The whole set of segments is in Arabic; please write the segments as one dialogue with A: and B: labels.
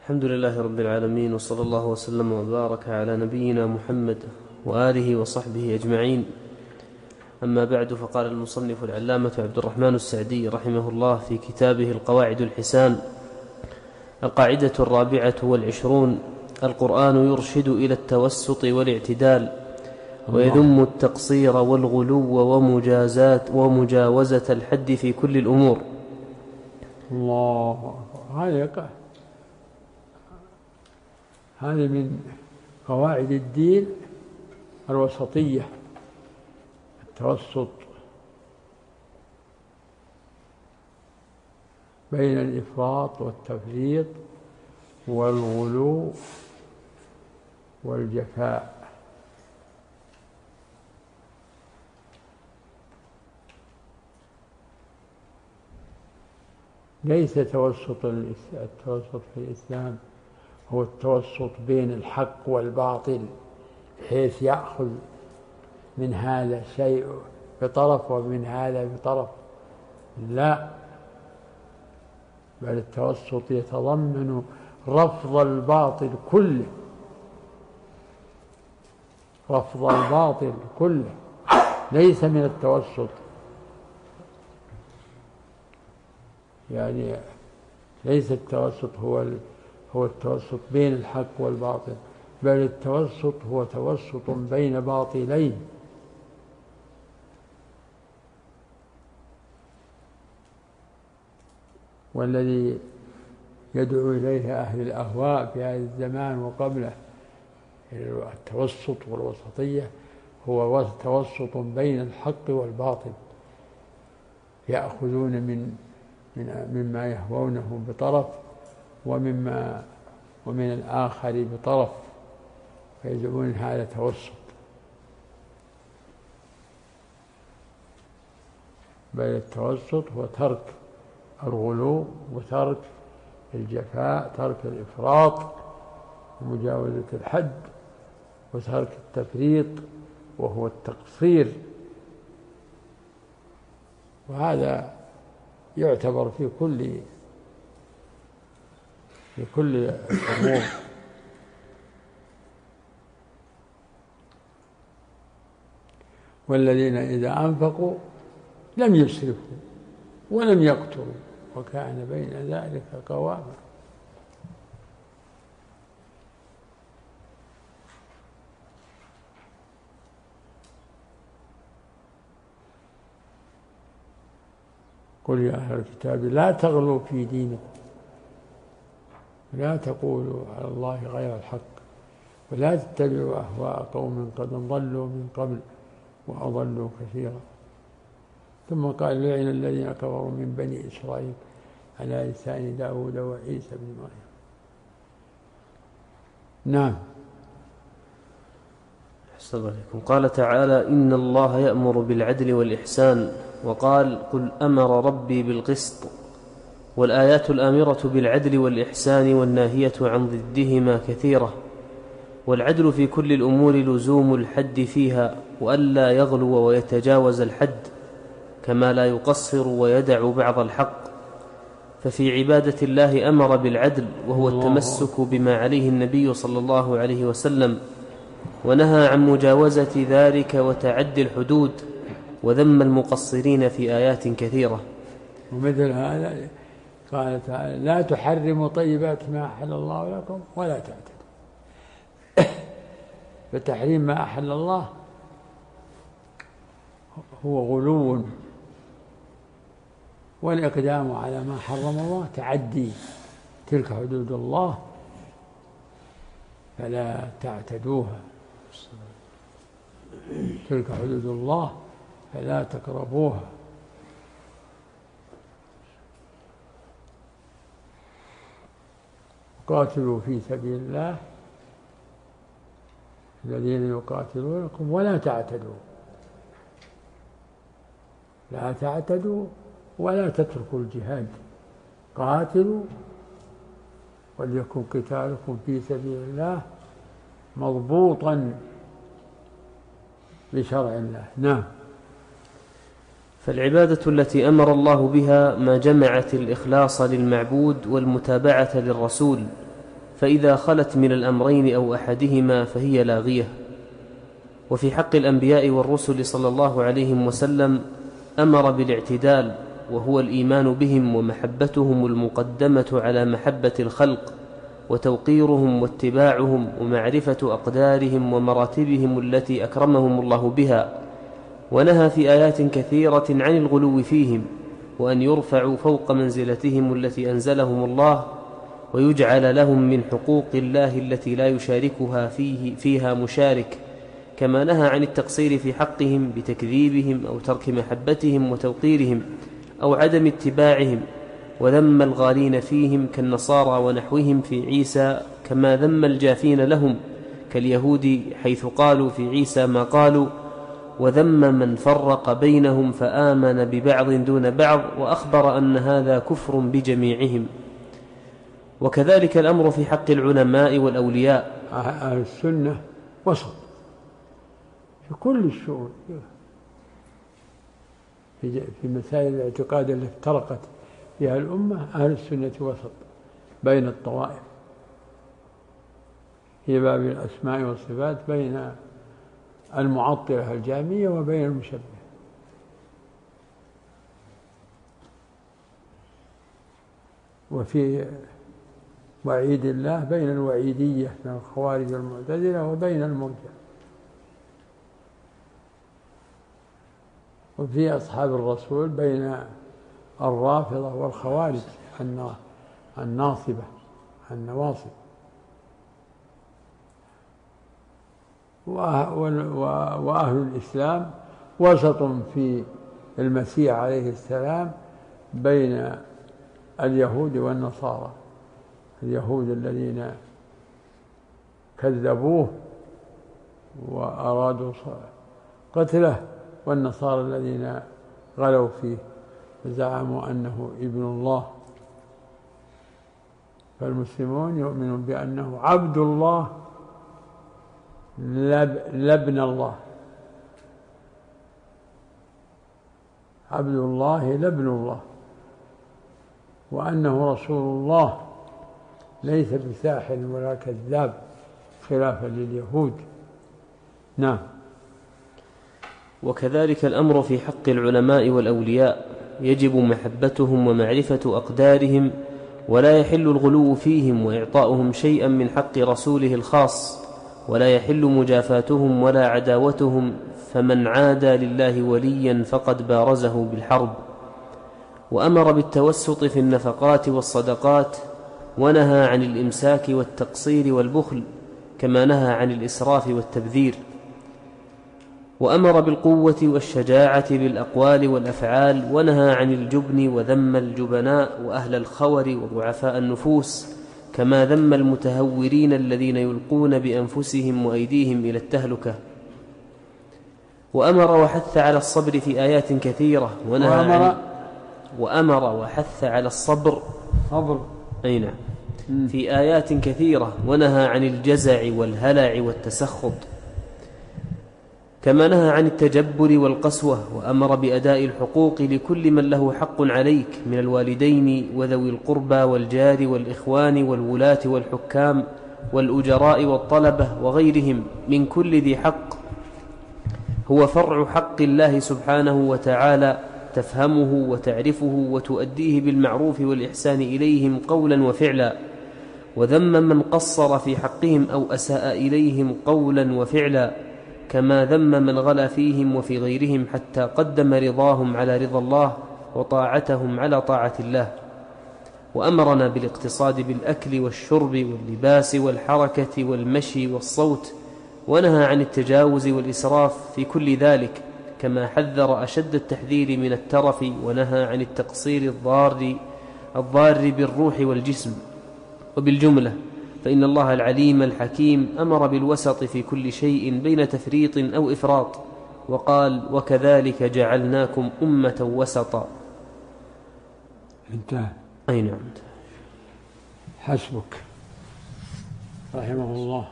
A: الحمد لله رب العالمين، وصلى الله وسلم وبارك على نبينا محمد وآله وصحبه أجمعين. أما بعد، فقال المصنف العلامة عبد الرحمن السعدي رحمه الله في كتابه القواعد الحسان: القاعدة 24: القرآن يرشد إلى التوسط والاعتدال، ويذم التقصير والغلو ومجاوزة الحد في كل الأمور.
B: الله، هذه من قواعد الدين الوسطية، التوسط بين الإفراط والتفريط والغلو والجفاء. ليس التوسط في الإسلام هو التوسط بين الحق والباطل، بحيث يأخذ من هذا الشيء بطرف ومن هذا بطرف، لا، بل التوسط يتضمن رفض الباطل كله، رفض الباطل كله، ليس من التوسط، يعني ليس التوسط هو التوسط بين الحق والباطل، بل التوسط هو توسط بين باطلين. والذي يدعو إليه أهل الأهواء في هذا الزمان وقبله التوسط والوسطية هو توسط بين الحق والباطل، يأخذون مما يهوونه بطرف ومن الآخر بطرف، فيزعمون هذا توسط، بل التوسط هو ترك الغلو وترك الجفاء، ترك الإفراط ومجاوزة الحد، وترك التفريط وهو التقصير. وهذا يعتبر في كل الأمور. والذين إذا أنفقوا لم يسرفوا ولم يقتروا وكان بين ذلك قواما. قل يا أهل الكتاب لا تغلوا في دينكم، لا تقولوا على الله غير الحق، ولا تتبعوا أهواء قوم قد ضلوا من قبل وأضلوا كثيرا. ثم قال: لعن الذين كفروا من بني إسرائيل على لسان داود وعيسى بن مريم. نعم.
A: أحسن الله عليكم. قال تعالى: إن الله يأمر بالعدل والإحسان، وقال: قل أمر ربي بالقسط. والآيات الآمرة بالعدل والإحسان والناهية عن ضدهما كثيرة. والعدل في كل الأمور لزوم الحد فيها، وألا يغلو ويتجاوز الحد، كما لا يقصر ويدع بعض الحق. ففي عبادة الله أمر بالعدل، وهو التمسك بما عليه النبي صلى الله عليه وسلم، ونهى عن مجاوزة ذلك وتعدي الحدود، وذم المقصرين في آيات كثيرة.
B: ومثل هذا قال تعالى: لا تحرموا طيبات ما أحل الله لكم ولا تعتدوا. فتحريم ما أحل الله هو غلو، والإقدام على ما حرم الله تعدي. تلك حدود الله فلا تعتدوها، تلك حدود الله فلا تقربوها. قاتلوا في سبيل الله الذين يقاتلونكم ولا تعتدوا، لا تعتدوا ولا تتركوا الجهاد، قاتلوا وليكن قتالكم في سبيل الله مضبوطا بشرع الله. نعم.
A: فالعبادة التي أمر الله بها ما جمعت الإخلاص للمعبود والمتابعة للرسول، فإذا خلت من الأمرين أو أحدهما فهي لاغية. وفي حق الأنبياء والرسل صلى الله عليه وسلم أمر بالاعتدال، وهو الإيمان بهم ومحبتهم المقدمة على محبة الخلق، وتوقيرهم واتباعهم، ومعرفة أقدارهم ومراتبهم التي أكرمهم الله بها. ونهى في آيات كثيرة عن الغلو فيهم، وأن يرفعوا فوق منزلتهم التي أنزلهم الله، ويجعل لهم من حقوق الله التي لا يشاركها فيها مشارك، كما نهى عن التقصير في حقهم بتكذيبهم أو ترك محبتهم وتوقيرهم أو عدم اتباعهم، وذم الغالين فيهم كالنصارى ونحوهم في عيسى، كما ذم الجافين لهم كاليهود حيث قالوا في عيسى ما قالوا، وذم من فرق بينهم فآمن ببعض دون بعض، وأخبر أن هذا كفر بجميعهم. وكذلك الأمر في حق العلماء والأولياء.
B: أهل السنة وسط في كل الشؤون، في مسائل الاعتقاد التي افترقت فيها الأمة أهل السنة وسط بين الطوائف، في باب الأسماء والصفات بين المعطلة الجهمية وبين المشبهة. وفي وعيد الله بين الوعيدية من الخوارج والمعتزلة وبين المرجئة. وفي أصحاب الرسول بين الرافضة والخوارج الناصبة النواصب. وأهل الإسلام وسط في المسيح عليه السلام بين اليهود والنصارى، اليهود الذين كذبوه وأرادوا قتله، والنصارى الذين غلوا فيه وزعموا أنه ابن الله. فالمسلمون يؤمنون بأنه عبد الله لا ابن الله، عبد الله لا ابن الله، وأنه رسول الله ليس بساحر ولا كذاب خلافا لليهود. نعم.
A: وكذلك الأمر في حق العلماء والأولياء، يجب محبتهم ومعرفة أقدارهم، ولا يحل الغلو فيهم وإعطاؤهم شيئا من حق رسوله الخاص، ولا يحل مجافاتهم ولا عداوتهم، فمن عادى لله وليا فقد بارزه بالحرب. وأمر بالتوسط في النفقات والصدقات، ونهى عن الإمساك والتقصير والبخل، كما نهى عن الإسراف والتبذير. وأمر بالقوة والشجاعة بالأقوال والأفعال، ونهى عن الجبن وذم الجبناء وأهل الخور وضعفاء النفوس، كما ذم المتهورين الذين يلقون بأنفسهم وأيديهم إلى التهلكة. وأمر وحث على الصبر في آيات كثيرة، وأمر وحث على الصبر أي نعم في آيات كثيرة، ونهى عن الجزع والهلع والتسخط، كما نهى عن التجبر والقسوة. وأمر بأداء الحقوق لكل من له حق عليك من الوالدين وذوي القربى والجار والإخوان والولاة والحكام والأجراء والطلبة وغيرهم من كل ذي حق، هو فرع حق الله سبحانه وتعالى، تفهمه وتعرفه وتؤديه بالمعروف والإحسان إليهم قولا وفعلا. وذم من قصر في حقهم أو أساء إليهم قولا وفعلا، كما ذم من غلا فيهم وفي غيرهم، حتى قدم رضاهم على رضا الله وطاعتهم على طاعة الله. وأمرنا بالاقتصاد بالأكل والشرب واللباس والحركة والمشي والصوت، ونهى عن التجاوز والإسراف في كل ذلك، كما حذر أشد التحذير من الترف، ونهى عن التقصير الضار بالروح والجسم. وبالجملة فإن الله العليم الحكيم أمر بالوسط في كل شيء بين تفريط أو إفراط، وقال: وكذلك جعلناكم أمة وسطا.
B: انتهى.
A: أي نعم.
B: حسبك رحمه الله.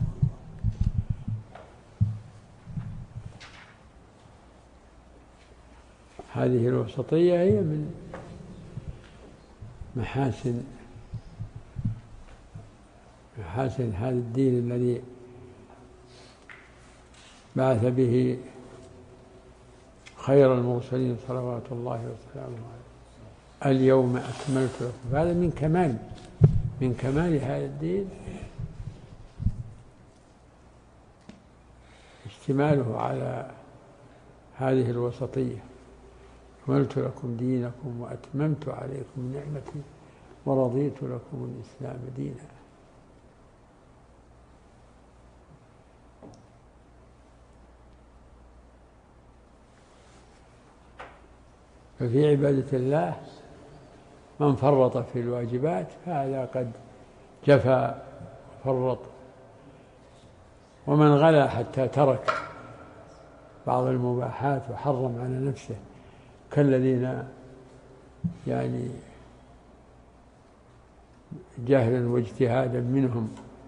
B: هذه الوسطية هي من محاسن محاسن هذا الدين الذي بعث به خير المرسلين صلوات الله وسلامه عليه. اليوم أكملت لكم، هذا من كمال هذا الدين اشتماله على هذه الوسطية: أكملت لكم دينكم وأتممت عليكم نعمتي ورضيت لكم الإسلام دينا. ففي عبادة الله من فرط في الواجبات فهذا قد جفا وفرط، ومن غلا حتى ترك بعض المباحات وحرم على نفسه كالذين يعني جهلا واجتهادا منهم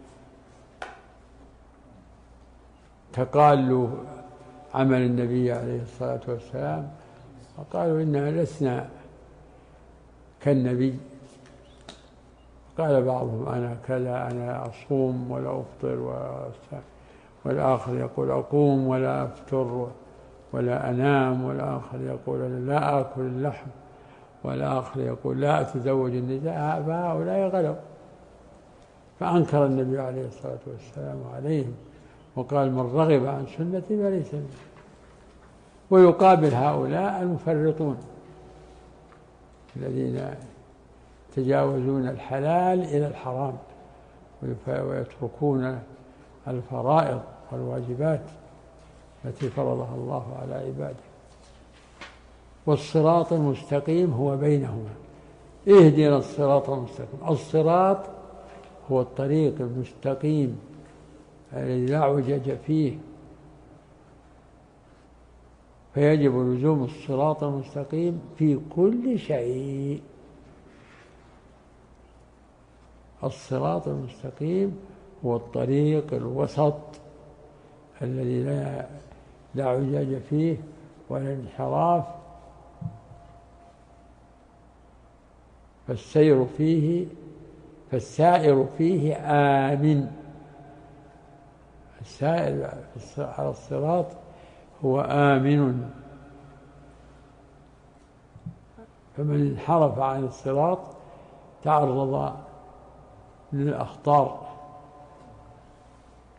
B: تقالوا عمل النبي عليه الصلاة والسلام وقالوا إننا لسنا كالنبي. قال بعضهم أنا كذا، أنا أصوم ولا أفطر، والآخر يقول أقوم ولا أفطر ولا أنام، والآخر يقول أنا لا آكل اللحم، والآخر يقول لا أتزوج النساء. فهؤلاء غلوا، فأنكر النبي عليه الصلاة والسلام عليهم وقال من رغب عن سنتي فليس مني. ويقابل هؤلاء المفرطون الذين يتجاوزون الحلال إلى الحرام ويتركون الفرائض والواجبات التي فرضها الله على عباده. والصراط المستقيم هو بينهما. اهدنا الصراط المستقيم. الصراط هو الطريق المستقيم الذي لا عوجج فيه، فيجب لزوم الصراط المستقيم في كل شيء. الصراط المستقيم هو الطريق الوسط الذي لا عوجاج فيه ولا انحراف، فالسائر فيه آمن. السائر على الصراط هو آمن، فمن انحرف عن الصراط تعرض للأخطار